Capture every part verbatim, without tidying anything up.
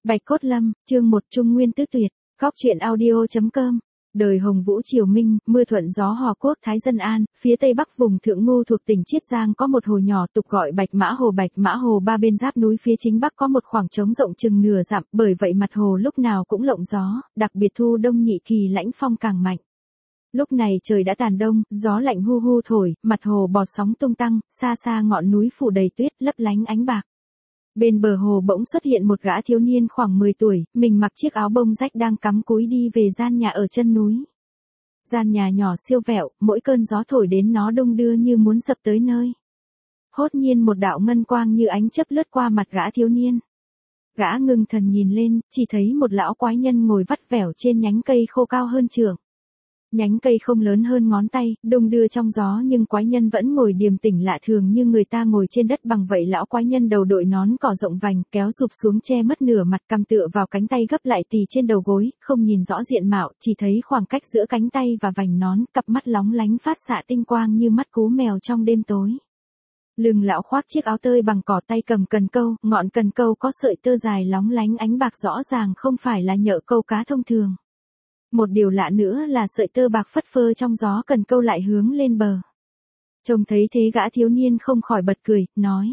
Bạch Cốt Lâm, chương một Trung Nguyên Tứ Tuyệt, Góc truyện audio chấm com. Đời Hồng Vũ Triều Minh, mưa thuận gió hòa quốc Thái Dân An, phía tây bắc vùng Thượng Ngu thuộc tỉnh Chiết Giang có một hồ nhỏ tục gọi Bạch Mã Hồ. Bạch Mã Hồ ba bên giáp núi, phía chính bắc có một khoảng trống rộng chừng nửa dặm, bởi vậy mặt hồ lúc nào cũng lộng gió, đặc biệt thu đông nhị kỳ lãnh phong càng mạnh. Lúc này trời đã tàn đông, gió lạnh hu hu thổi, mặt hồ bọt sóng tung tăng, xa xa ngọn núi phủ đầy tuyết lấp lánh ánh bạc. Bên bờ hồ bỗng xuất hiện một gã thiếu niên khoảng mười tuổi, mình mặc chiếc áo bông rách đang cắm cúi đi về gian nhà ở chân núi. Gian nhà nhỏ siêu vẹo, mỗi cơn gió thổi đến nó đung đưa như muốn sập tới nơi. Hốt nhiên một đạo ngân quang như ánh chớp lướt qua mặt gã thiếu niên. Gã ngưng thần nhìn lên, chỉ thấy một lão quái nhân ngồi vắt vẻo trên nhánh cây khô cao hơn chưởng. Nhánh cây không lớn hơn ngón tay, đung đưa trong gió, nhưng quái nhân vẫn ngồi điềm tĩnh lạ thường như người ta ngồi trên đất bằng vậy. Lão quái nhân đầu đội nón cỏ rộng vành, kéo sụp xuống che mất nửa mặt, cằm tựa vào cánh tay gấp lại tì trên đầu gối, không nhìn rõ diện mạo, chỉ thấy khoảng cách giữa cánh tay và vành nón, cặp mắt lóng lánh phát xạ tinh quang như mắt cú mèo trong đêm tối. Lưng lão khoác chiếc áo tơi bằng cỏ, tay cầm cần câu, ngọn cần câu có sợi tơ dài lóng lánh ánh bạc, rõ ràng không phải là nhợ câu cá thông thường. Một điều lạ nữa là sợi tơ bạc phất phơ trong gió cần câu lại hướng lên bờ. Trông thấy thế gã thiếu niên không khỏi bật cười, nói: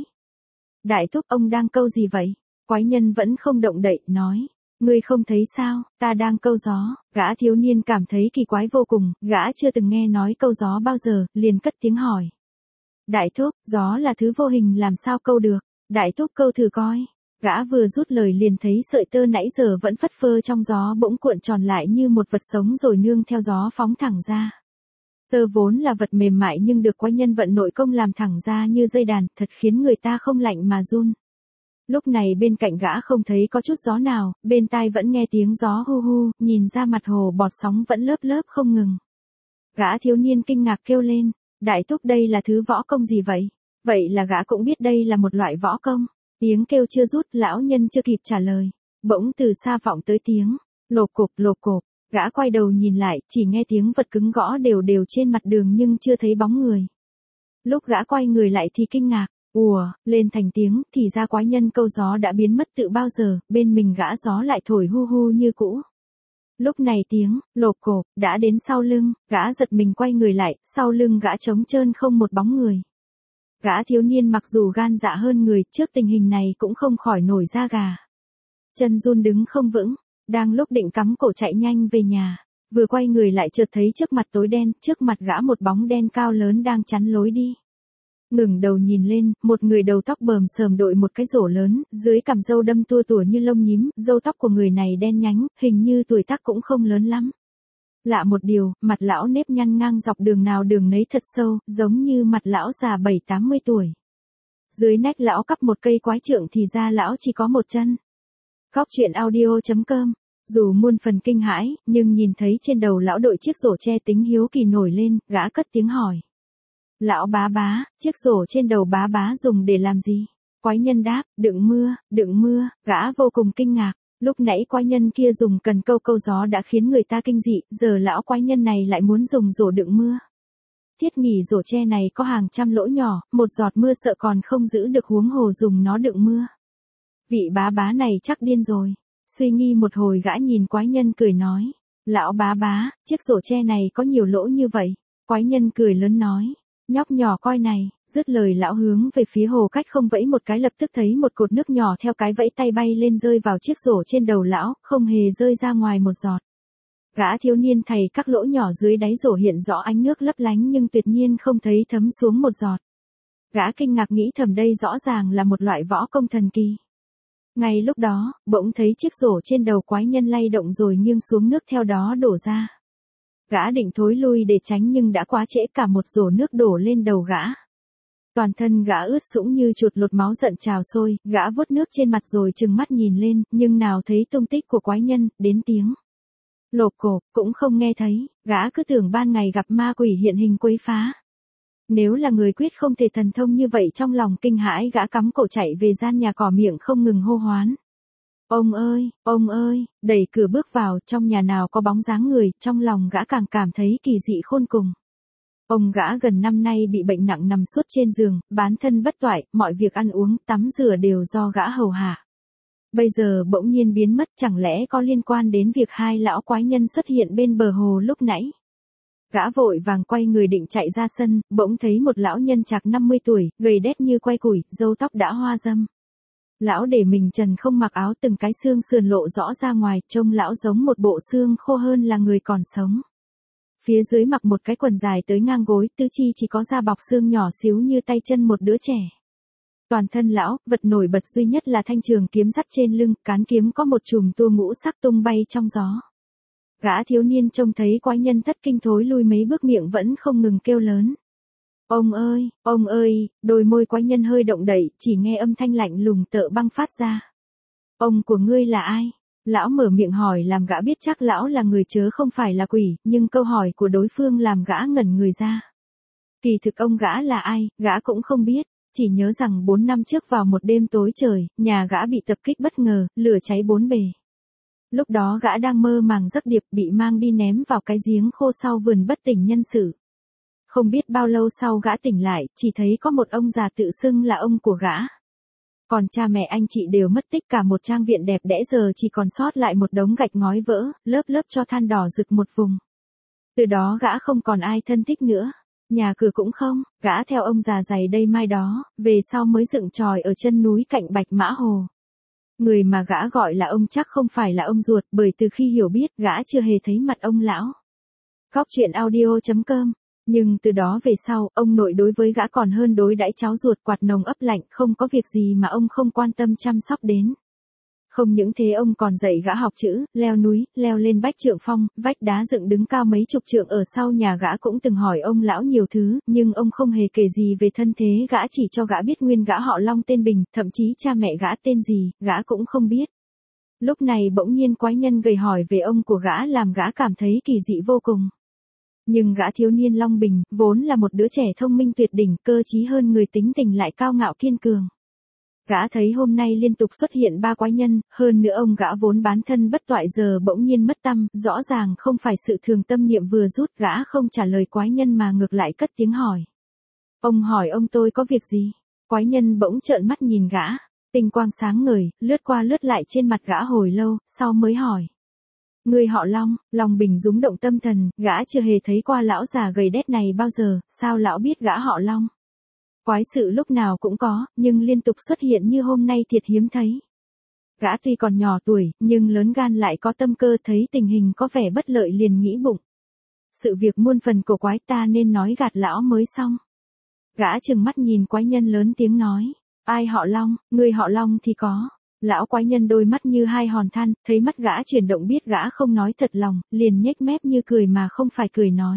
Đại thúc, ông đang câu gì vậy? Quái nhân vẫn không động đậy, nói: Ngươi không thấy sao, ta đang câu gió. Gã thiếu niên cảm thấy kỳ quái vô cùng, gã chưa từng nghe nói câu gió bao giờ, liền cất tiếng hỏi: Đại thúc, gió là thứ vô hình, làm sao câu được? Đại thúc câu thử coi. Gã vừa rút lời liền thấy sợi tơ nãy giờ vẫn phất phơ trong gió bỗng cuộn tròn lại như một vật sống rồi nương theo gió phóng thẳng ra. Tơ vốn là vật mềm mại nhưng được quái nhân vận nội công làm thẳng ra như dây đàn, thật khiến người ta không lạnh mà run. Lúc này bên cạnh gã không thấy có chút gió nào, bên tai vẫn nghe tiếng gió hu hu, nhìn ra mặt hồ bọt sóng vẫn lớp lớp không ngừng. Gã thiếu niên kinh ngạc kêu lên: Đại thúc, đây là thứ võ công gì vậy? Vậy là gã cũng biết đây là một loại võ công. Tiếng kêu chưa rút, lão nhân chưa kịp trả lời, bỗng từ xa vọng tới tiếng lộp cộp lộp cộp. Gã quay đầu nhìn lại, chỉ nghe tiếng vật cứng gõ đều đều trên mặt đường nhưng chưa thấy bóng người. Lúc gã quay người lại thì kinh ngạc, ùa lên thành tiếng, thì ra quái nhân câu gió đã biến mất từ bao giờ, bên mình gã gió lại thổi hu hu như cũ. Lúc này tiếng lộp cộp đã đến sau lưng, gã giật mình quay người lại, sau lưng gã trống trơn không một bóng người. Gã thiếu niên mặc dù gan dạ hơn người, trước tình hình này cũng không khỏi nổi da gà. Chân run đứng không vững, đang lúc định cắm cổ chạy nhanh về nhà, vừa quay người lại chợt thấy trước mặt tối đen, trước mặt gã một bóng đen cao lớn đang chắn lối đi. Ngẩng đầu nhìn lên, một người đầu tóc bờm sờm đội một cái rổ lớn, dưới cằm râu đâm tua tủa như lông nhím, râu tóc của người này đen nhánh, hình như tuổi tác cũng không lớn lắm. Lạ một điều, mặt lão nếp nhăn ngang dọc đường nào đường nấy thật sâu, giống như mặt lão già bảy tám mươi tuổi. Dưới nách lão cắp một cây quái trượng, thì ra lão chỉ có một chân. Góc truyện audio chấm com. Dù muôn phần kinh hãi, nhưng nhìn thấy trên đầu lão đội chiếc rổ tre, tính hiếu kỳ nổi lên, gã cất tiếng hỏi: Lão bá bá, chiếc rổ trên đầu bá bá dùng để làm gì? Quái nhân đáp: Đựng mưa, đựng mưa. Gã vô cùng kinh ngạc. Lúc nãy quái nhân kia dùng cần câu câu gió đã khiến người ta kinh dị, giờ lão quái nhân này lại muốn dùng rổ đựng mưa. Thiết nghỉ rổ tre này có hàng trăm lỗ nhỏ, một giọt mưa sợ còn không giữ được, huống hồ dùng nó đựng mưa. Vị bá bá này chắc điên rồi. Suy nghi một hồi gã nhìn quái nhân cười nói: Lão bá bá, chiếc rổ tre này có nhiều lỗ như vậy? Quái nhân cười lớn nói: Nhóc nhỏ coi này. Dứt lời lão hướng về phía hồ cách không vẫy một cái, lập tức thấy một cột nước nhỏ theo cái vẫy tay bay lên rơi vào chiếc rổ trên đầu lão, không hề rơi ra ngoài một giọt. Gã thiếu niên thầy các lỗ nhỏ dưới đáy rổ hiện rõ ánh nước lấp lánh nhưng tuyệt nhiên không thấy thấm xuống một giọt. Gã kinh ngạc nghĩ thầm đây rõ ràng là một loại võ công thần kỳ. Ngay lúc đó, bỗng thấy chiếc rổ trên đầu quái nhân lay động rồi nghiêng xuống, nước theo đó đổ ra. Gã định thối lui để tránh nhưng đã quá trễ, cả một rổ nước đổ lên đầu gã. Toàn thân gã ướt sũng như chuột lột, máu giận trào sôi, gã vuốt nước trên mặt rồi trừng mắt nhìn lên, nhưng nào thấy tung tích của quái nhân, đến tiếng lộp cộp cũng không nghe thấy. Gã cứ tưởng ban ngày gặp ma quỷ hiện hình quấy phá. Nếu là người quyết không thể thần thông như vậy, trong lòng kinh hãi gã cắm cổ chạy về gian nhà cỏ, miệng không ngừng hô hoán: Ông ơi, ông ơi. Đẩy cửa bước vào, trong nhà nào có bóng dáng người, trong lòng gã càng cảm thấy kỳ dị khôn cùng. Ông gã gần năm nay bị bệnh nặng, nằm suốt trên giường, bán thân bất toại, mọi việc ăn uống, tắm rửa đều do gã hầu hạ. Bây giờ bỗng nhiên biến mất, chẳng lẽ có liên quan đến việc hai lão quái nhân xuất hiện bên bờ hồ lúc nãy? Gã vội vàng quay người định chạy ra sân, bỗng thấy một lão nhân chạc năm mươi tuổi, gầy đét như que củi, râu tóc đã hoa râm. Lão để mình trần không mặc áo, từng cái xương sườn lộ rõ ra ngoài, trông lão giống một bộ xương khô hơn là người còn sống. Phía dưới mặc một cái quần dài tới ngang gối, tứ chi chỉ có da bọc xương nhỏ xíu như tay chân một đứa trẻ. Toàn thân lão, vật nổi bật duy nhất là thanh trường kiếm dắt trên lưng, cán kiếm có một chùm tua ngũ sắc tung bay trong gió. Gã thiếu niên trông thấy quái nhân thất kinh thối lui mấy bước, miệng vẫn không ngừng kêu lớn. Ông ơi, ông ơi, đôi môi quái nhân hơi động đậy, chỉ nghe âm thanh lạnh lùng tợ băng phát ra. Ông của ngươi là ai? Lão mở miệng hỏi làm gã biết chắc lão là người chớ không phải là quỷ, nhưng câu hỏi của đối phương làm gã ngẩn người ra. Kỳ thực ông gã là ai, gã cũng không biết, chỉ nhớ rằng bốn năm trước vào một đêm tối trời, nhà gã bị tập kích bất ngờ, lửa cháy bốn bề. Lúc đó gã đang mơ màng giấc điệp, bị mang đi ném vào cái giếng khô sau vườn bất tỉnh nhân sự. Không biết bao lâu sau gã tỉnh lại, chỉ thấy có một ông già tự xưng là ông của gã. Còn cha mẹ anh chị đều mất tích, cả một trang viện đẹp đẽ giờ chỉ còn sót lại một đống gạch ngói vỡ, lớp lớp cho than đỏ rực một vùng. Từ đó gã không còn ai thân thích nữa, nhà cửa cũng không, gã theo ông già giày đây mai đó, về sau mới dựng chòi ở chân núi cạnh Bạch Mã Hồ. Người mà gã gọi là ông chắc không phải là ông ruột, bởi từ khi hiểu biết gã chưa hề thấy mặt ông lão. Cóc truyện audio chấm com. Nhưng từ đó về sau, ông nội đối với gã còn hơn đối đãi cháu ruột, quạt nồng ấp lạnh, không có việc gì mà ông không quan tâm chăm sóc đến. Không những thế ông còn dạy gã học chữ, leo núi, leo lên Bách Trượng Phong, vách đá dựng đứng cao mấy chục trượng ở sau nhà gã cũng từng hỏi ông lão nhiều thứ, nhưng ông không hề kể gì về thân thế gã, chỉ cho gã biết nguyên gã họ Long tên Bình, thậm chí cha mẹ gã tên gì, gã cũng không biết. Lúc này bỗng nhiên quái nhân gầy hỏi về ông của gã làm gã cảm thấy kỳ dị vô cùng. Nhưng gã thiếu niên Long Bình, vốn là một đứa trẻ thông minh tuyệt đỉnh, cơ trí hơn người, tính tình lại cao ngạo kiên cường. Gã thấy hôm nay liên tục xuất hiện ba quái nhân, hơn nữa ông gã vốn bán thân bất toại giờ bỗng nhiên mất tăm, rõ ràng không phải sự thường tâm niệm vừa rút, gã không trả lời quái nhân mà ngược lại cất tiếng hỏi. Ông hỏi ông tôi có việc gì? Quái nhân bỗng trợn mắt nhìn gã, tinh quang sáng ngời, lướt qua lướt lại trên mặt gã hồi lâu, sau mới hỏi. Người họ Long, Long Bình rúng động tâm thần, gã chưa hề thấy qua lão già gầy đét này bao giờ, sao lão biết gã họ Long? Quái sự lúc nào cũng có, nhưng liên tục xuất hiện như hôm nay thiệt hiếm thấy. Gã tuy còn nhỏ tuổi, nhưng lớn gan lại có tâm cơ, thấy tình hình có vẻ bất lợi liền nghĩ bụng. Sự việc muôn phần cổ quái, ta nên nói gạt lão mới xong. Gã trừng mắt nhìn quái nhân lớn tiếng nói. Ai họ Long, người họ Long thì có. Lão quái nhân đôi mắt như hai hòn than, thấy mắt gã chuyển động biết gã không nói thật lòng, liền nhếch mép như cười mà không phải cười nói.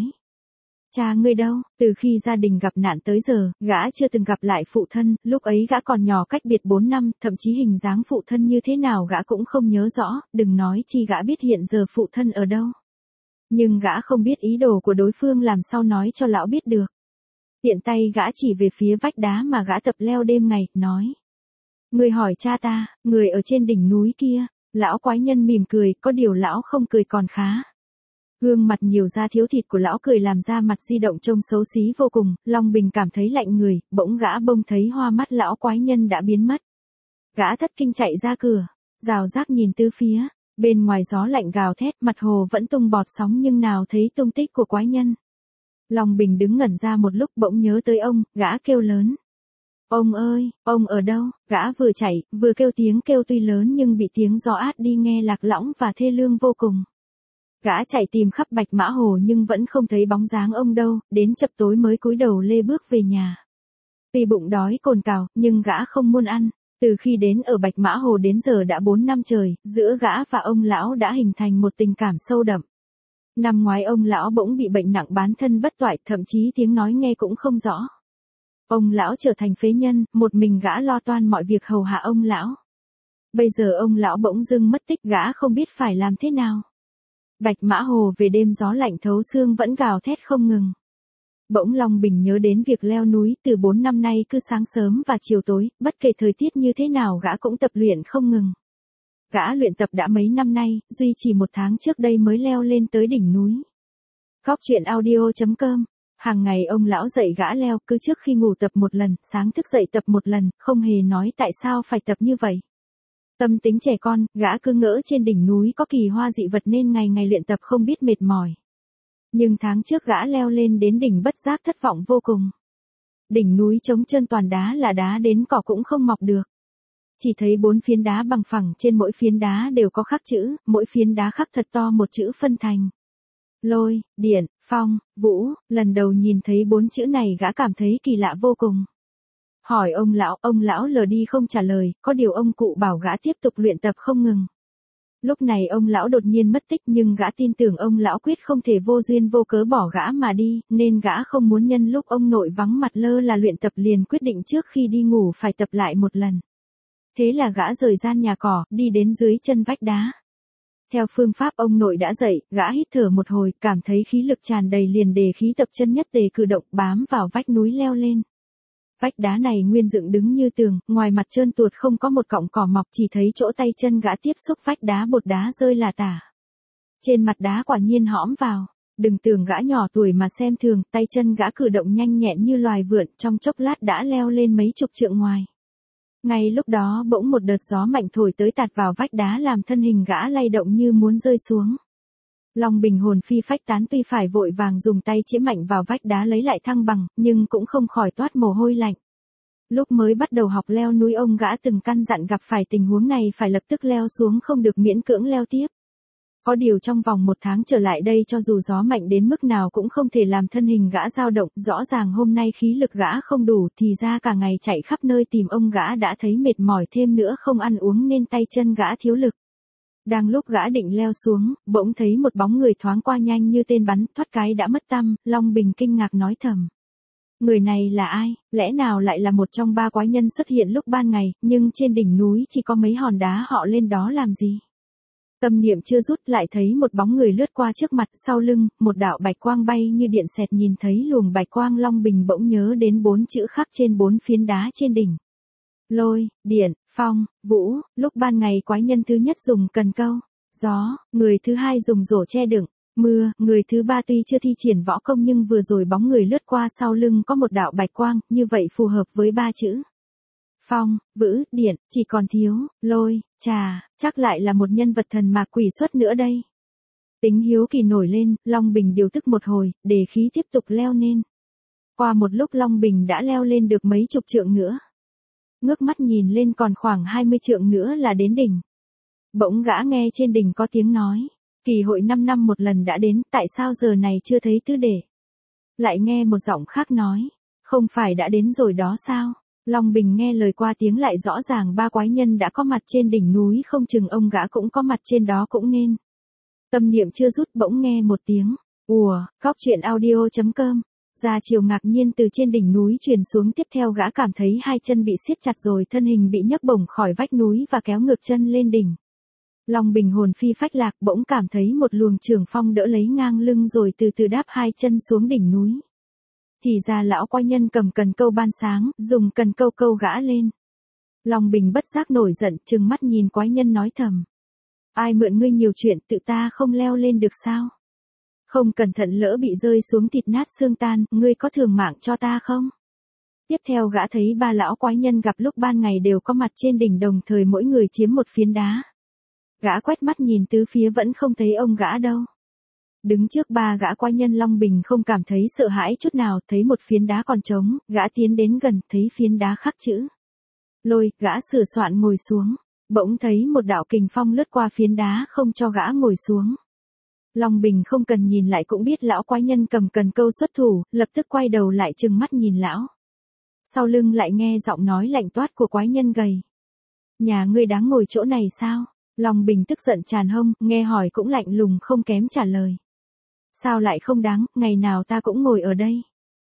Cha ngươi đâu, từ khi gia đình gặp nạn tới giờ, gã chưa từng gặp lại phụ thân, lúc ấy gã còn nhỏ cách biệt bốn năm, thậm chí hình dáng phụ thân như thế nào gã cũng không nhớ rõ, đừng nói chi gã biết hiện giờ phụ thân ở đâu. Nhưng gã không biết ý đồ của đối phương làm sao nói cho lão biết được. Tiện tay gã chỉ về phía vách đá mà gã tập leo đêm ngày, nói. Người hỏi cha ta, người ở trên đỉnh núi kia, lão quái nhân mỉm cười, có điều lão không cười còn khá. Gương mặt nhiều da thiếu thịt của lão cười làm da mặt di động trông xấu xí vô cùng, Long Bình cảm thấy lạnh người, bỗng gã bông thấy hoa mắt lão quái nhân đã biến mất. Gã thất kinh chạy ra cửa, rào rác nhìn tứ phía, bên ngoài gió lạnh gào thét, mặt hồ vẫn tung bọt sóng nhưng nào thấy tung tích của quái nhân. Long Bình đứng ngẩn ra một lúc bỗng nhớ tới ông, gã kêu lớn. Ông ơi, ông ở đâu? Gã vừa chạy, vừa kêu tiếng kêu tuy lớn nhưng bị tiếng gió át đi nghe lạc lõng và thê lương vô cùng. Gã chạy tìm khắp Bạch Mã Hồ nhưng vẫn không thấy bóng dáng ông đâu, đến chập tối mới cúi đầu lê bước về nhà. Tuy bụng đói cồn cào, nhưng gã không muốn ăn. Từ khi đến ở Bạch Mã Hồ đến giờ đã bốn năm trời, giữa gã và ông lão đã hình thành một tình cảm sâu đậm. Năm ngoái ông lão bỗng bị bệnh nặng bán thân bất toại, thậm chí tiếng nói nghe cũng không rõ. Ông lão trở thành phế nhân, một mình gã lo toan mọi việc hầu hạ ông lão. Bây giờ ông lão bỗng dưng mất tích, gã không biết phải làm thế nào. Bạch Mã Hồ về đêm gió lạnh thấu xương vẫn gào thét không ngừng. Bỗng Long Bình nhớ đến việc leo núi, từ bốn năm nay cứ sáng sớm và chiều tối, bất kể thời tiết như thế nào gã cũng tập luyện không ngừng. Gã luyện tập đã mấy năm nay, duy trì một tháng trước đây mới leo lên tới đỉnh núi. Cóc truyện audio chấm com. Hàng ngày ông lão dạy gã leo, cứ trước khi ngủ tập một lần, sáng thức dậy tập một lần, không hề nói tại sao phải tập như vậy. Tâm tính trẻ con, gã cứ ngỡ trên đỉnh núi có kỳ hoa dị vật nên ngày ngày luyện tập không biết mệt mỏi. Nhưng tháng trước gã leo lên đến đỉnh bất giác thất vọng vô cùng. Đỉnh núi trống trơn toàn đá là đá đến cỏ cũng không mọc được. Chỉ thấy bốn phiến đá bằng phẳng, trên mỗi phiến đá đều có khắc chữ, mỗi phiến đá khắc thật to một chữ phân thành. Lôi, điện, phong, vũ, lần đầu nhìn thấy bốn chữ này gã cảm thấy kỳ lạ vô cùng. Hỏi ông lão, ông lão lờ đi không trả lời, có điều ông cụ bảo gã tiếp tục luyện tập không ngừng. Lúc này ông lão đột nhiên mất tích nhưng gã tin tưởng ông lão quyết không thể vô duyên vô cớ bỏ gã mà đi, nên gã không muốn nhân lúc ông nội vắng mặt lơ là luyện tập liền quyết định trước khi đi ngủ phải tập lại một lần. Thế là gã rời gian nhà cỏ, đi đến dưới chân vách đá. Theo phương pháp ông nội đã dạy, gã hít thở một hồi, cảm thấy khí lực tràn đầy liền đề khí tập chân nhất tề cử động bám vào vách núi leo lên. Vách đá này nguyên dựng đứng như tường, ngoài mặt trơn tuột không có một cọng cỏ mọc, chỉ thấy chỗ tay chân gã tiếp xúc vách đá bột đá rơi là tả. Trên mặt đá quả nhiên hõm vào, đừng tưởng gã nhỏ tuổi mà xem thường, tay chân gã cử động nhanh nhẹn như loài vượn, trong chốc lát đã leo lên mấy chục trượng ngoài. Ngay lúc đó bỗng một đợt gió mạnh thổi tới tạt vào vách đá làm thân hình gã lay động như muốn rơi xuống. Long Bình hồn phi phách tán tuy phải vội vàng dùng tay chĩa mạnh vào vách đá lấy lại thăng bằng, nhưng cũng không khỏi toát mồ hôi lạnh. Lúc mới bắt đầu học leo núi ông gã từng căn dặn gặp phải tình huống này phải lập tức leo xuống không được miễn cưỡng leo tiếp. Có điều trong vòng một tháng trở lại đây cho dù gió mạnh đến mức nào cũng không thể làm thân hình gã dao động, rõ ràng hôm nay khí lực gã không đủ thì ra cả ngày chạy khắp nơi tìm ông gã đã thấy mệt mỏi thêm nữa không ăn uống nên tay chân gã thiếu lực. Đang lúc gã định leo xuống, bỗng thấy một bóng người thoáng qua nhanh như tên bắn, thoát cái đã mất tăm, Long Bình kinh ngạc nói thầm. Người này là ai, lẽ nào lại là một trong ba quái nhân xuất hiện lúc ban ngày, nhưng trên đỉnh núi chỉ có mấy hòn đá họ lên đó làm gì? Tâm niệm chưa rút lại thấy một bóng người lướt qua trước mặt, sau lưng, một đạo bạch quang bay như điện xẹt nhìn thấy luồng bạch quang Long Bình bỗng nhớ đến bốn chữ khắc trên bốn phiến đá trên đỉnh. Lôi, điện, phong, vũ, lúc ban ngày quái nhân thứ nhất dùng cần câu, gió, người thứ hai dùng rổ che đựng, mưa, người thứ ba tuy chưa thi triển võ công nhưng vừa rồi bóng người lướt qua sau lưng có một đạo bạch quang, như vậy phù hợp với ba chữ. Phong, vũ, điện, chỉ còn thiếu, lôi, trà, chắc lại là một nhân vật thần mà quỷ xuất nữa đây. Tính hiếu kỳ nổi lên, Long Bình điều tức một hồi, để khí tiếp tục leo lên. Qua một lúc Long Bình đã leo lên được mấy chục trượng nữa. Ngước mắt nhìn lên còn khoảng hai mươi trượng nữa là đến đỉnh. Bỗng gã nghe trên đỉnh có tiếng nói, kỳ hội năm năm một lần đã đến, tại sao giờ này chưa thấy tứ đệ? Lại nghe một giọng khác nói, không phải đã đến rồi đó sao? Long Bình nghe lời qua tiếng lại rõ ràng ba quái nhân đã có mặt trên đỉnh núi, không chừng ông gã cũng có mặt trên đó cũng nên. Tâm niệm chưa rút bỗng nghe một tiếng, ùa, cóc truyện audio chấm com. Ra chiều ngạc nhiên từ trên đỉnh núi truyền xuống, tiếp theo gã cảm thấy hai chân bị siết chặt rồi thân hình bị nhấc bổng khỏi vách núi và kéo ngược chân lên đỉnh. Long Bình hồn phi phách lạc bỗng cảm thấy một luồng trường phong đỡ lấy ngang lưng rồi từ từ đáp hai chân xuống đỉnh núi. Thì ra lão quái nhân cầm cần câu ban sáng, dùng cần câu câu gã lên. Long Bình bất giác nổi giận, trừng mắt nhìn quái nhân nói thầm. Ai mượn ngươi nhiều chuyện, tự ta không leo lên được sao? Không cẩn thận lỡ bị rơi xuống thịt nát xương tan, ngươi có thường mạng cho ta không? Tiếp theo gã thấy ba lão quái nhân gặp lúc ban ngày đều có mặt trên đỉnh đồng thời mỗi người chiếm một phiến đá. Gã quét mắt nhìn tứ phía vẫn không thấy ông gã đâu. Đứng trước ba gã quái nhân Long Bình không cảm thấy sợ hãi chút nào, thấy một phiến đá còn trống, gã tiến đến gần, thấy phiến đá khắc chữ. Lôi, gã sửa soạn ngồi xuống, bỗng thấy một đạo kình phong lướt qua phiến đá không cho gã ngồi xuống. Long Bình không cần nhìn lại cũng biết lão quái nhân cầm cần câu xuất thủ, lập tức quay đầu lại trừng mắt nhìn lão. Sau lưng lại nghe giọng nói lạnh toát của quái nhân gầy. Nhà ngươi đáng ngồi chỗ này sao? Long Bình tức giận tràn hông, nghe hỏi cũng lạnh lùng không kém trả lời. Sao lại không đáng, ngày nào ta cũng ngồi ở đây.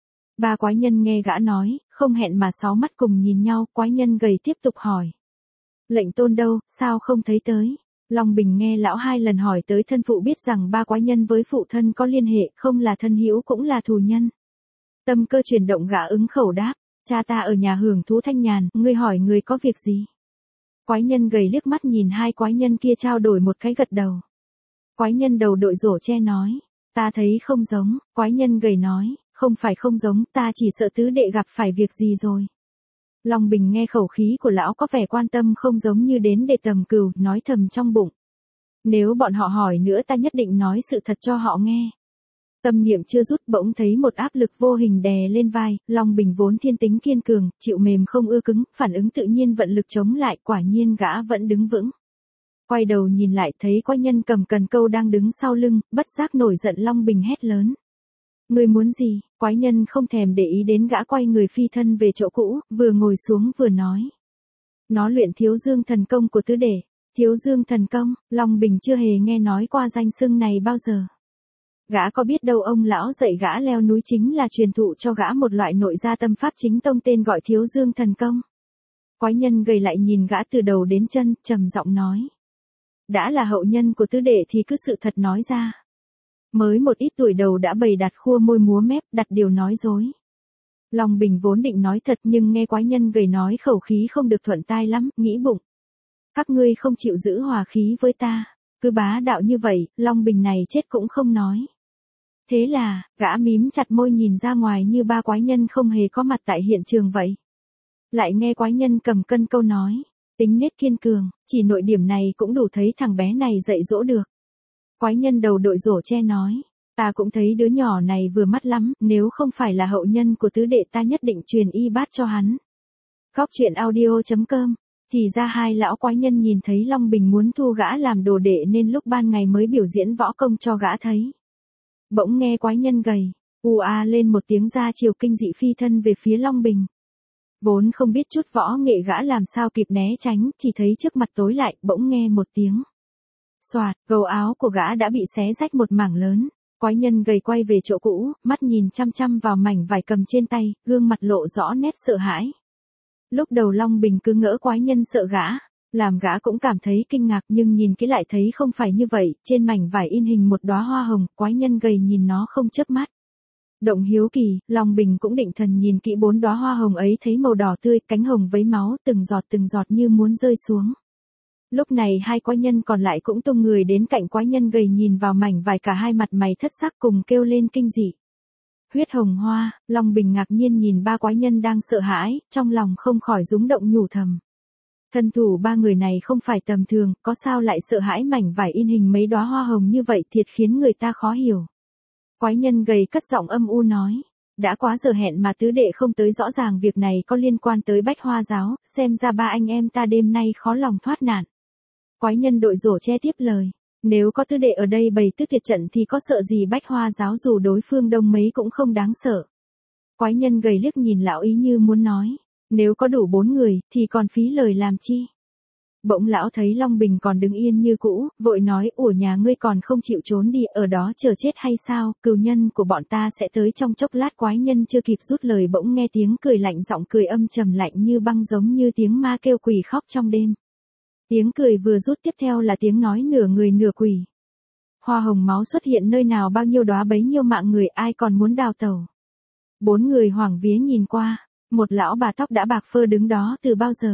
Ba quái nhân nghe gã nói, không hẹn mà sáu mắt cùng nhìn nhau, quái nhân gầy tiếp tục hỏi. Lệnh tôn đâu, sao không thấy tới? Long Bình nghe lão hai lần hỏi tới thân phụ biết rằng ba quái nhân với phụ thân có liên hệ, không là thân hữu cũng là thù nhân. Tâm cơ chuyển động gã ứng khẩu đáp, cha ta ở nhà hưởng thú thanh nhàn, ngươi hỏi người có việc gì? Quái nhân gầy liếc mắt nhìn hai quái nhân kia trao đổi một cái gật đầu. Quái nhân đầu đội rổ che nói, ta thấy không giống, quái nhân gầy nói, không phải không giống, ta chỉ sợ tứ đệ gặp phải việc gì rồi. Long Bình nghe khẩu khí của lão có vẻ quan tâm không giống như đến để tầm cừu, nói thầm trong bụng. Nếu bọn họ hỏi nữa ta nhất định nói sự thật cho họ nghe. Tâm niệm chưa rút bỗng thấy một áp lực vô hình đè lên vai, Long Bình vốn thiên tính kiên cường, chịu mềm không ưa cứng, phản ứng tự nhiên vận lực chống lại, quả nhiên gã vẫn đứng vững. Quay đầu nhìn lại thấy quái nhân cầm cần câu đang đứng sau lưng, bất giác nổi giận. Long Bình hét lớn. Ngươi muốn gì? Quái nhân không thèm để ý đến gã, quay người phi thân về chỗ cũ, vừa ngồi xuống vừa nói. Nó luyện Thiếu Dương thần công của tứ đệ. Thiếu Dương thần công, Long Bình chưa hề nghe nói qua danh xưng này bao giờ. Gã có biết đâu ông lão dạy gã leo núi chính là truyền thụ cho gã một loại nội gia tâm pháp chính tông tên gọi Thiếu Dương thần công. Quái nhân gầy lại nhìn gã từ đầu đến chân, trầm giọng nói. Đã là hậu nhân của tứ đệ thì cứ sự thật nói ra. Mới một ít tuổi đầu đã bày đặt khua môi múa mép, đặt điều nói dối. Long Bình vốn định nói thật nhưng nghe quái nhân gầy nói khẩu khí không được thuận tai lắm, nghĩ bụng. Các ngươi không chịu giữ hòa khí với ta, cứ bá đạo như vậy, Long Bình này chết cũng không nói. Thế là, gã mím chặt môi nhìn ra ngoài như ba quái nhân không hề có mặt tại hiện trường vậy. Lại nghe quái nhân cầm cân câu nói, tính nết kiên cường, chỉ nội điểm này cũng đủ thấy thằng bé này dạy dỗ được. Quái nhân đầu đội rổ che nói, ta cũng thấy đứa nhỏ này vừa mắt lắm, nếu không phải là hậu nhân của tứ đệ ta nhất định truyền y bát cho hắn. Góc truyện audio chấm com. Thì ra hai lão quái nhân nhìn thấy Long Bình muốn thu gã làm đồ đệ nên lúc ban ngày mới biểu diễn võ công cho gã thấy. Bỗng nghe quái nhân gầy, u a lên một tiếng, ra chiều kinh dị phi thân về phía Long Bình. Vốn không biết chút võ nghệ gã làm sao kịp né tránh, chỉ thấy trước mặt tối lại, bỗng nghe một tiếng. Xoạt, gầu áo của gã đã bị xé rách một mảng lớn. Quái nhân gầy quay về chỗ cũ, mắt nhìn chăm chăm vào mảnh vải cầm trên tay, gương mặt lộ rõ nét sợ hãi. Lúc đầu Long Bình cứ ngỡ quái nhân sợ gã, làm gã cũng cảm thấy kinh ngạc, nhưng nhìn kỹ lại thấy không phải như vậy, trên mảnh vải in hình một đóa hoa hồng, quái nhân gầy nhìn nó không chớp mắt. Động hiếu kỳ, Long Bình cũng định thần nhìn kỹ bốn đóa hoa hồng ấy, thấy màu đỏ tươi, cánh hồng vấy máu, từng giọt từng giọt như muốn rơi xuống. Lúc này hai quái nhân còn lại cũng tung người đến cạnh quái nhân gầy, nhìn vào mảnh vải cả hai mặt mày thất sắc cùng kêu lên kinh dị. Huyết hồng hoa. Long Bình ngạc nhiên nhìn ba quái nhân đang sợ hãi, trong lòng không khỏi rúng động nhủ thầm. Thân thủ ba người này không phải tầm thường, có sao lại sợ hãi mảnh vải in hình mấy đóa hoa hồng như vậy, thiệt khiến người ta khó hiểu. Quái nhân gầy cất giọng âm u nói. Đã quá giờ hẹn mà tứ đệ không tới, rõ ràng việc này có liên quan tới Bách Hoa giáo, xem ra ba anh em ta đêm nay khó lòng thoát nạn. Quái nhân đội rổ che tiếp lời. Nếu có tứ đệ ở đây bày tứ tuyệt trận thì có sợ gì Bách Hoa giáo, dù đối phương đông mấy cũng không đáng sợ. Quái nhân gầy liếc nhìn lão ý như muốn nói. Nếu có đủ bốn người, thì còn phí lời làm chi. Bỗng lão thấy Long Bình còn đứng yên như cũ, vội nói, ủa nhà ngươi còn không chịu trốn đi, ở đó chờ chết hay sao, cừu nhân của bọn ta sẽ tới trong chốc lát. Quái nhân chưa kịp rút lời bỗng nghe tiếng cười lạnh, giọng cười âm trầm lạnh như băng, giống như tiếng ma kêu quỷ khóc trong đêm. Tiếng cười vừa rút tiếp theo là tiếng nói nửa người nửa quỷ. Hoa hồng máu xuất hiện nơi nào bao nhiêu đóa bấy nhiêu mạng người, ai còn muốn đào tẩu. Bốn người hoảng vía nhìn qua, một lão bà tóc đã bạc phơ đứng đó từ bao giờ.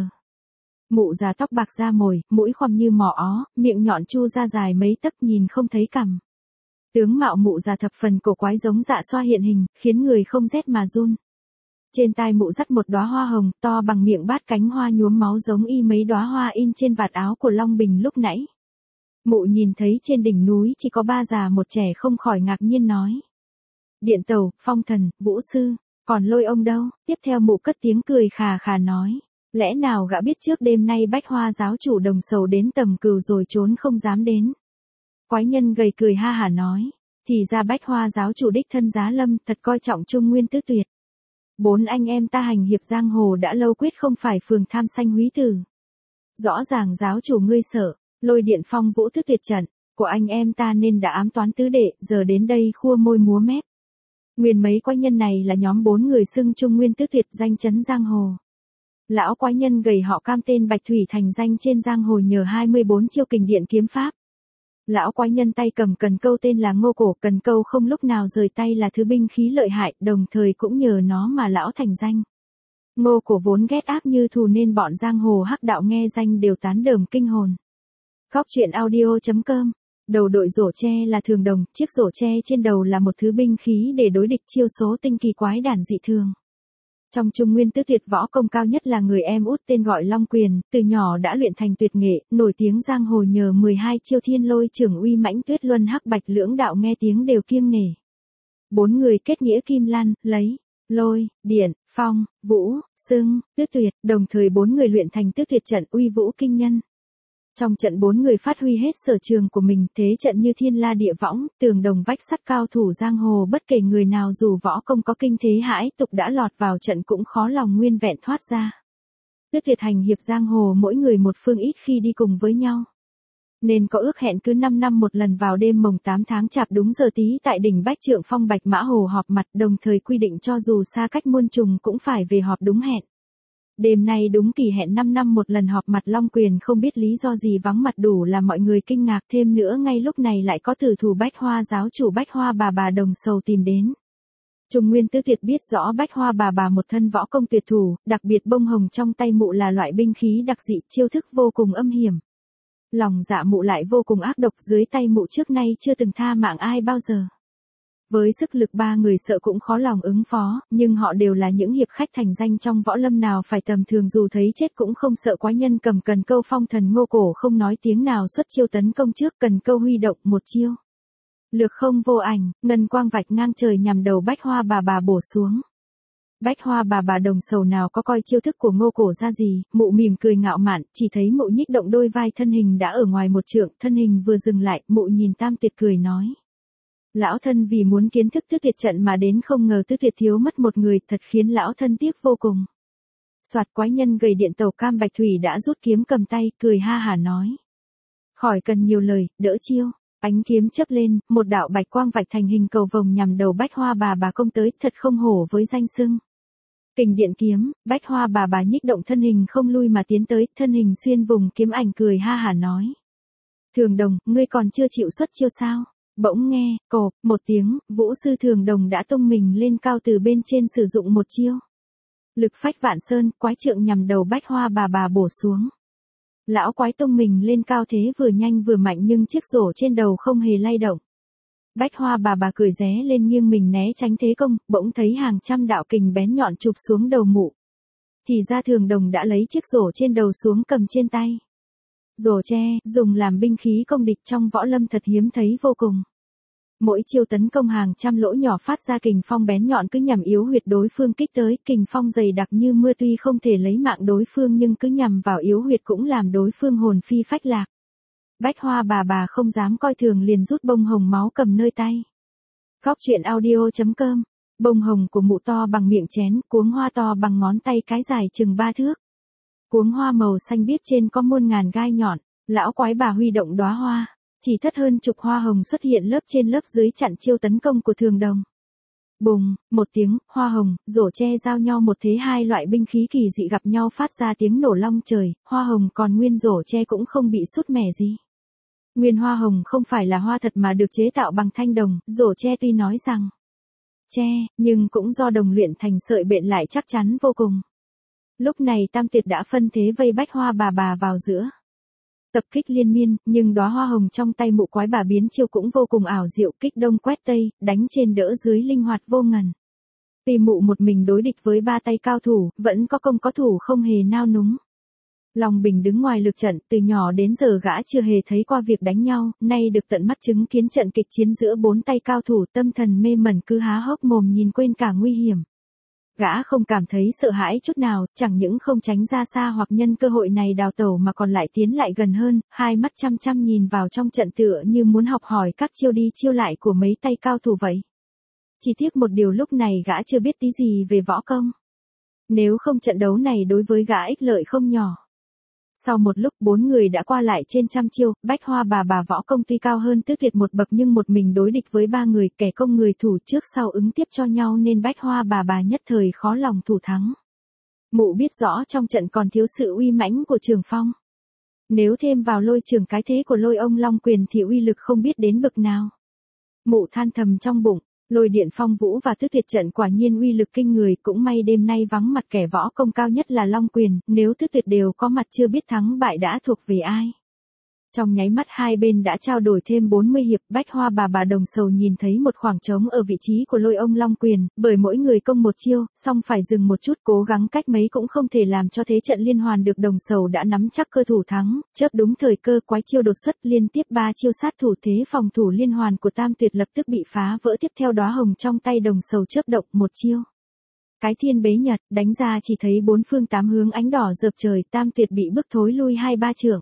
Mụ già tóc bạc da mồi, mũi khoằm như mỏ ó, miệng nhọn chu ra dài mấy tấc nhìn không thấy cằm. Tướng mạo mụ già thập phần cổ quái, giống Dạ Xoa hiện hình, khiến người không rét mà run. Trên tai mụ dắt một đóa hoa hồng to bằng miệng bát, cánh hoa nhuốm máu giống y mấy đóa hoa in trên vạt áo của Long Bình lúc nãy. Mụ nhìn thấy trên đỉnh núi chỉ có ba già một trẻ không khỏi ngạc nhiên nói. Điện Tẩu, Phong Thần, Vũ Sư, còn Lôi ông đâu? Tiếp theo mụ cất tiếng cười khà khà nói. Lẽ nào gã biết trước đêm nay Bách Hoa giáo chủ Đồng Sầu đến tầm cừu rồi trốn không dám đến? Quái nhân gầy cười ha hả nói. Thì ra Bách Hoa giáo chủ đích thân giá lâm, thật coi trọng Trung Nguyên tứ tuyệt. Bốn anh em ta hành hiệp giang hồ đã lâu, quyết không phải phường tham sanh húy tử. Rõ ràng giáo chủ ngươi sợ, Lôi Điện Phong Vũ tứ tuyệt trận của anh em ta nên đã ám toán tứ đệ, giờ đến đây khua môi múa mép. Nguyên mấy quái nhân này là nhóm bốn người xưng Trung Nguyên tứ tuyệt, danh chấn giang hồ. Lão quái nhân gầy họ Cam tên Bạch Thủy, thành danh trên giang hồ nhờ hai mươi bốn chiêu kình điện kiếm pháp. Lão quái nhân tay cầm cần câu tên là Ngô Cổ, cần câu không lúc nào rời tay, là thứ binh khí lợi hại, đồng thời cũng nhờ nó mà lão thành danh. Ngô Cổ vốn ghét ác như thù nên bọn giang hồ hắc đạo nghe danh đều tán đờm kinh hồn. Góc truyện audio chấm com. Đầu đội rổ tre là thường đồng, chiếc rổ tre trên đầu là một thứ binh khí để đối địch, chiêu số tinh kỳ quái đản dị thường. Trong Trung Nguyên Tứ Tuyệt võ công cao nhất là người em út tên gọi Long Quyền, từ nhỏ đã luyện thành tuyệt nghệ, nổi tiếng giang hồ nhờ mười hai chiêu thiên lôi trưởng uy mãnh tuyết luân hắc bạch lưỡng đạo nghe tiếng đều kiêng nể. Bốn người kết nghĩa kim lan, lấy, lôi, điện, phong, vũ, xưng, Tứ Tuyệt, đồng thời bốn người luyện thành Tứ Tuyệt trận uy vũ kinh nhân. Trong trận bốn người phát huy hết sở trường của mình, thế trận như thiên la địa võng, tường đồng vách sắt, cao thủ giang hồ bất kể người nào dù võ công có kinh thế hãi tục đã lọt vào trận cũng khó lòng nguyên vẹn thoát ra. Tứ Tuyệt hành hiệp giang hồ mỗi người một phương, ít khi đi cùng với nhau, nên có ước hẹn cứ năm năm một lần vào đêm mồng tám tháng chạp đúng giờ tí tại đỉnh Bách Trượng Phong Bạch Mã Hồ họp mặt, đồng thời quy định cho dù xa cách muôn trùng cũng phải về họp đúng hẹn. Đêm nay đúng kỳ hẹn năm năm một lần họp mặt, Long Quyền không biết lý do gì vắng mặt đủ là mọi người kinh ngạc, thêm nữa ngay lúc này lại có tử thủ Bách Hoa giáo chủ Bách Hoa Bà Bà đồng sầu tìm đến. Trung Nguyên Tứ Tuyệt biết rõ Bách Hoa Bà Bà một thân võ công tuyệt thủ, đặc biệt bông hồng trong tay mụ là loại binh khí đặc dị, chiêu thức vô cùng âm hiểm. Lòng dạ mụ lại vô cùng ác độc, dưới tay mụ trước nay chưa từng tha mạng ai bao giờ. Với sức lực ba người sợ cũng khó lòng ứng phó, nhưng họ đều là những hiệp khách thành danh trong võ lâm, nào phải tầm thường, dù thấy chết cũng không sợ. Quái nhân cầm cần câu phong thần Ngô Cổ không nói tiếng nào xuất chiêu tấn công trước, cần câu huy động một chiêu. Lược không vô ảnh, ngân quang vạch ngang trời nhằm đầu Bách Hoa Bà Bà bổ xuống. Bách Hoa Bà Bà đồng sầu nào có coi chiêu thức của Ngô Cổ ra gì, mụ mỉm cười ngạo mạn, chỉ thấy mụ nhích động đôi vai, thân hình đã ở ngoài một trượng, thân hình vừa dừng lại, mụ nhìn Tam Tuyệt cười nói. Lão thân vì muốn kiến thức Tứ Tuyệt trận mà đến, không ngờ Tứ Tuyệt thiếu mất một người, thật khiến lão thân tiếc vô cùng. Soạt, quái nhân gầy điện tàu cam bạch thủy đã rút kiếm cầm tay, cười ha hả nói. Khỏi cần nhiều lời, đỡ chiêu. Ánh kiếm chớp lên, một đạo bạch quang vạch thành hình cầu vồng nhằm đầu Bách Hoa Bà Bà công tới, thật không hổ với danh xưng Kình Điện Kiếm. Bách Hoa Bà Bà nhích động thân hình không lui mà tiến tới, thân hình xuyên vùng kiếm ảnh, cười ha hả nói. Thường Đồng, ngươi còn chưa chịu xuất chiêu sao? Bỗng nghe, cộp, một tiếng, vũ sư Thường Đồng đã tung mình lên cao từ bên trên sử dụng một chiêu. Lực phách vạn sơn, quái trượng nhằm đầu Bách Hoa Bà Bà bổ xuống. Lão quái tung mình lên cao thế vừa nhanh vừa mạnh, nhưng chiếc rổ trên đầu không hề lay động. Bách Hoa Bà Bà cười ré lên nghiêng mình né tránh thế công, bỗng thấy hàng trăm đạo kình bén nhọn chụp xuống đầu mụ. Thì ra Thường Đồng đã lấy chiếc rổ trên đầu xuống cầm trên tay. Rổ tre, dùng làm binh khí công địch trong võ lâm thật hiếm thấy vô cùng. Mỗi chiêu tấn công hàng trăm lỗ nhỏ phát ra kình phong bén nhọn, cứ nhằm yếu huyệt đối phương kích tới, kình phong dày đặc như mưa, tuy không thể lấy mạng đối phương nhưng cứ nhằm vào yếu huyệt cũng làm đối phương hồn phi phách lạc. Bách Hoa Bà Bà không dám coi thường, liền rút bông hồng máu cầm nơi tay. Góc truyện audio chấm com. Bông hồng của mụ to bằng miệng chén, cuống hoa to bằng ngón tay cái, dài chừng ba thước. Cuống hoa màu xanh biếc, trên có muôn ngàn gai nhọn. Lão quái bà huy động đóa hoa, chỉ thất hơn chục hoa hồng xuất hiện lớp trên lớp dưới chặn chiêu tấn công của Thường Đồng. Bùng, một tiếng, hoa hồng, rổ tre giao nhau một thế, hai loại binh khí kỳ dị gặp nhau phát ra tiếng nổ long trời, hoa hồng còn nguyên, rổ tre cũng không bị sút mẻ gì. Nguyên hoa hồng không phải là hoa thật mà được chế tạo bằng thanh đồng, rổ tre tuy nói rằng tre, nhưng cũng do đồng luyện thành sợi bện lại chắc chắn vô cùng. Lúc này Tam Tuyệt đã phân thế vây Bách Hoa Bà Bà vào giữa. Tập kích liên miên, nhưng đóa hoa hồng trong tay mụ quái bà biến chiêu cũng vô cùng ảo diệu, kích đông quét tây, đánh trên đỡ dưới linh hoạt vô ngần. Vì mụ một mình đối địch với ba tay cao thủ, vẫn có công có thủ, không hề nao núng. Long Bình đứng ngoài lược trận, từ nhỏ đến giờ gã chưa hề thấy qua việc đánh nhau, nay được tận mắt chứng kiến trận kịch chiến giữa bốn tay cao thủ, tâm thần mê mẩn, cứ há hốc mồm nhìn quên cả nguy hiểm. Gã không cảm thấy sợ hãi chút nào, chẳng những không tránh ra xa hoặc nhân cơ hội này đào tẩu mà còn lại tiến lại gần hơn, hai mắt chăm chăm nhìn vào trong trận, tựa như muốn học hỏi các chiêu đi chiêu lại của mấy tay cao thủ vậy. Chỉ tiếc một điều, lúc này gã chưa biết tí gì về võ công. Nếu không trận đấu này đối với gã ích lợi không nhỏ. Sau một lúc bốn người đã qua lại trên trăm chiêu, Bách Hoa Bà Bà võ công tuy cao hơn Tứ Tuyệt một bậc nhưng một mình đối địch với ba người, kẻ công người thủ, trước sau ứng tiếp cho nhau nên Bách Hoa Bà Bà nhất thời khó lòng thủ thắng. Mụ biết rõ trong trận còn thiếu sự uy mãnh của Trường Phong. Nếu thêm vào lôi trường cái thế của lôi ông Long Quyền thì uy lực không biết đến bậc nào. Mụ than thầm trong bụng. Lôi điện phong vũ và Tứ Tuyệt trận quả nhiên uy lực kinh người, cũng may đêm nay vắng mặt kẻ võ công cao nhất là Long Quyền, nếu Tứ Tuyệt đều có mặt chưa biết thắng bại đã thuộc về ai. Trong nháy mắt hai bên đã trao đổi thêm bốn mươi hiệp, Bách Hoa bà bà Đồng Sầu nhìn thấy một khoảng trống ở vị trí của Lôi Ông Long Quyền, bởi mỗi người công một chiêu, song phải dừng một chút, cố gắng cách mấy cũng không thể làm cho thế trận liên hoàn được. Đồng Sầu đã nắm chắc cơ thủ thắng, chớp đúng thời cơ, quái chiêu đột xuất, liên tiếp ba chiêu sát thủ, thế phòng thủ liên hoàn của Tam Tuyệt lập tức bị phá vỡ. Tiếp theo đóa hồng trong tay Đồng Sầu chớp động, một chiêu cái thiên bế nhật, đánh ra chỉ thấy bốn phương tám hướng ánh đỏ rợp trời, Tam Tuyệt bị bức thối lui hai ba trượng.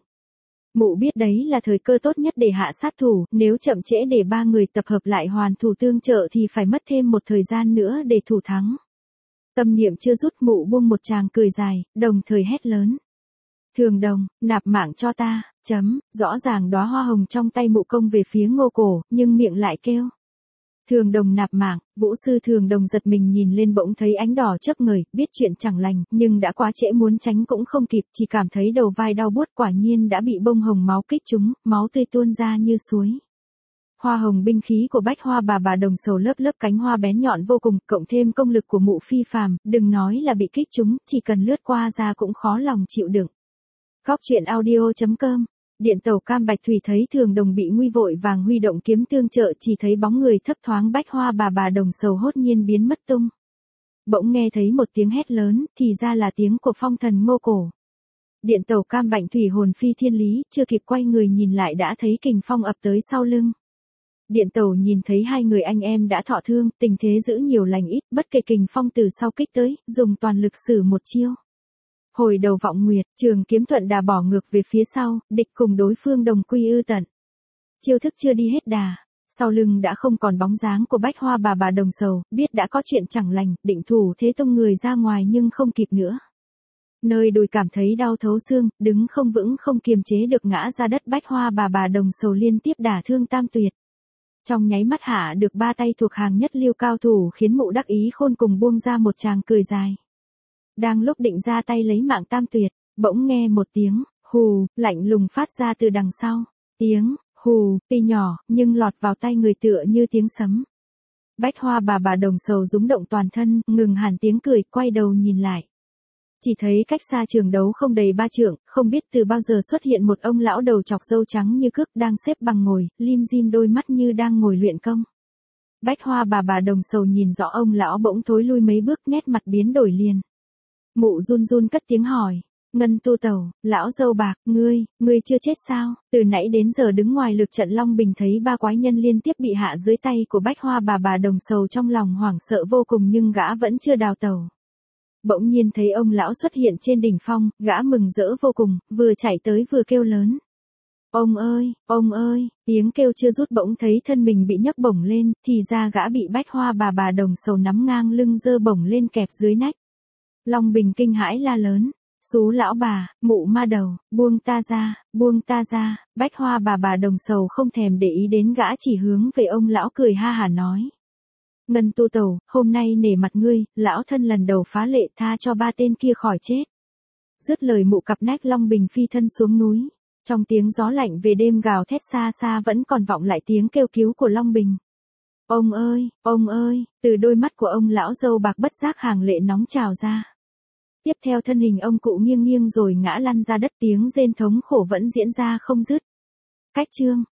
Mụ biết đấy là thời cơ tốt nhất để hạ sát thủ, nếu chậm trễ để ba người tập hợp lại hoàn thủ tương trợ thì phải mất thêm một thời gian nữa để thủ thắng. Tâm niệm chưa rút, mụ buông một tràng cười dài, đồng thời hét lớn. Thường Đồng, nạp mạng cho ta, chấm, rõ ràng đóa hoa hồng trong tay mụ công về phía Ngô Cổ, nhưng miệng lại kêu. Thường Đồng nạp mạng, vũ sư Thường Đồng giật mình nhìn lên, bỗng thấy ánh đỏ chớp ngời, biết chuyện chẳng lành, nhưng đã quá trễ, muốn tránh cũng không kịp, chỉ cảm thấy đầu vai đau buốt, quả nhiên đã bị bông hồng máu kích trúng, máu tươi tuôn ra như suối. Hoa hồng binh khí của Bách Hoa bà bà Đồng Sầu lớp lớp cánh hoa bén nhọn vô cùng, cộng thêm công lực của mụ phi phàm, đừng nói là bị kích trúng, chỉ cần lướt qua ra cũng khó lòng chịu đựng. Góc truyện audio chấm com. Điện tàu Cam Bạch Thủy thấy Thường Đồng bị nguy, vội vàng huy động kiếm tương trợ, chỉ thấy bóng người thấp thoáng Bách Hoa bà bà Đồng Sầu hốt nhiên biến mất tung. Bỗng nghe thấy một tiếng hét lớn, thì ra là tiếng của phong thần Ngô Cổ. Điện tàu Cam Bạch Thủy hồn phi thiên lý, chưa kịp quay người nhìn lại đã thấy kình phong ập tới sau lưng. Điện tàu nhìn thấy hai người anh em đã thọ thương, tình thế giữ nhiều lành ít, bất kể kình phong từ sau kích tới, dùng toàn lực sử một chiêu. Hồi đầu vọng nguyệt, trường kiếm thuận đà bỏ ngược về phía sau, địch cùng đối phương đồng quy ư tận. Chiêu thức chưa đi hết đà, sau lưng đã không còn bóng dáng của Bách Hoa bà bà Đồng Sầu, biết đã có chuyện chẳng lành, định thủ thế tung người ra ngoài nhưng không kịp nữa. Nơi đùi cảm thấy đau thấu xương, đứng không vững không kiềm chế được ngã ra đất. Bách Hoa bà bà Đồng Sầu liên tiếp đả thương Tam Tuyệt. Trong nháy mắt hạ được ba tay thuộc hàng nhất lưu cao thủ, khiến mụ đắc ý khôn cùng, buông ra một tràng cười dài. Đang lúc định ra tay lấy mạng Tam Tuyệt, bỗng nghe một tiếng hù lạnh lùng phát ra từ đằng sau. Tiếng hù tuy nhỏ nhưng lọt vào tai người tựa như tiếng sấm. Bách Hoa bà bà Đồng Sầu rúng động toàn thân, ngừng hẳn tiếng cười, quay đầu nhìn lại. Chỉ thấy cách xa trường đấu không đầy ba trượng, không biết từ bao giờ xuất hiện một ông lão đầu chọc râu trắng như cước, đang xếp bằng ngồi, lim dim đôi mắt như đang ngồi luyện công. Bách Hoa bà bà Đồng Sầu nhìn rõ ông lão, bỗng thối lui mấy bước, nét mặt biến đổi liền. Mụ run run cất tiếng hỏi, Ngân Tu Tẩu, lão dâu bạc, ngươi, ngươi chưa chết sao? Từ nãy đến giờ đứng ngoài lực trận Long Bình thấy ba quái nhân liên tiếp bị hạ dưới tay của Bách Hoa bà bà Đồng Sầu, trong lòng hoảng sợ vô cùng, nhưng gã vẫn chưa đào tẩu. Bỗng nhiên thấy ông lão xuất hiện trên đỉnh phong, gã mừng rỡ vô cùng, vừa chạy tới vừa kêu lớn. Ông ơi, ông ơi, tiếng kêu chưa rút bỗng thấy thân mình bị nhấc bổng lên, thì ra gã bị Bách Hoa bà bà Đồng Sầu nắm ngang lưng giơ bổng lên kẹp dưới nách. Long Bình kinh hãi la lớn, xú lão bà, mụ ma đầu, buông ta ra, buông ta ra. Bách Hoa bà bà Đồng Sầu không thèm để ý đến gã, chỉ hướng về ông lão cười ha hả nói. Ngân Tu Tẩu, hôm nay nể mặt ngươi, lão thân lần đầu phá lệ, tha cho ba tên kia khỏi chết. Dứt lời mụ cặp nách Long Bình phi thân xuống núi. Trong tiếng gió lạnh về đêm gào thét xa xa vẫn còn vọng lại tiếng kêu cứu của Long Bình. Ông ơi, ông ơi, từ đôi mắt của ông lão dâu bạc bất giác hàng lệ nóng trào ra. Tiếp theo thân hình ông cụ nghiêng nghiêng rồi ngã lăn ra đất, tiếng rên thống khổ vẫn diễn ra không dứt. Cách chương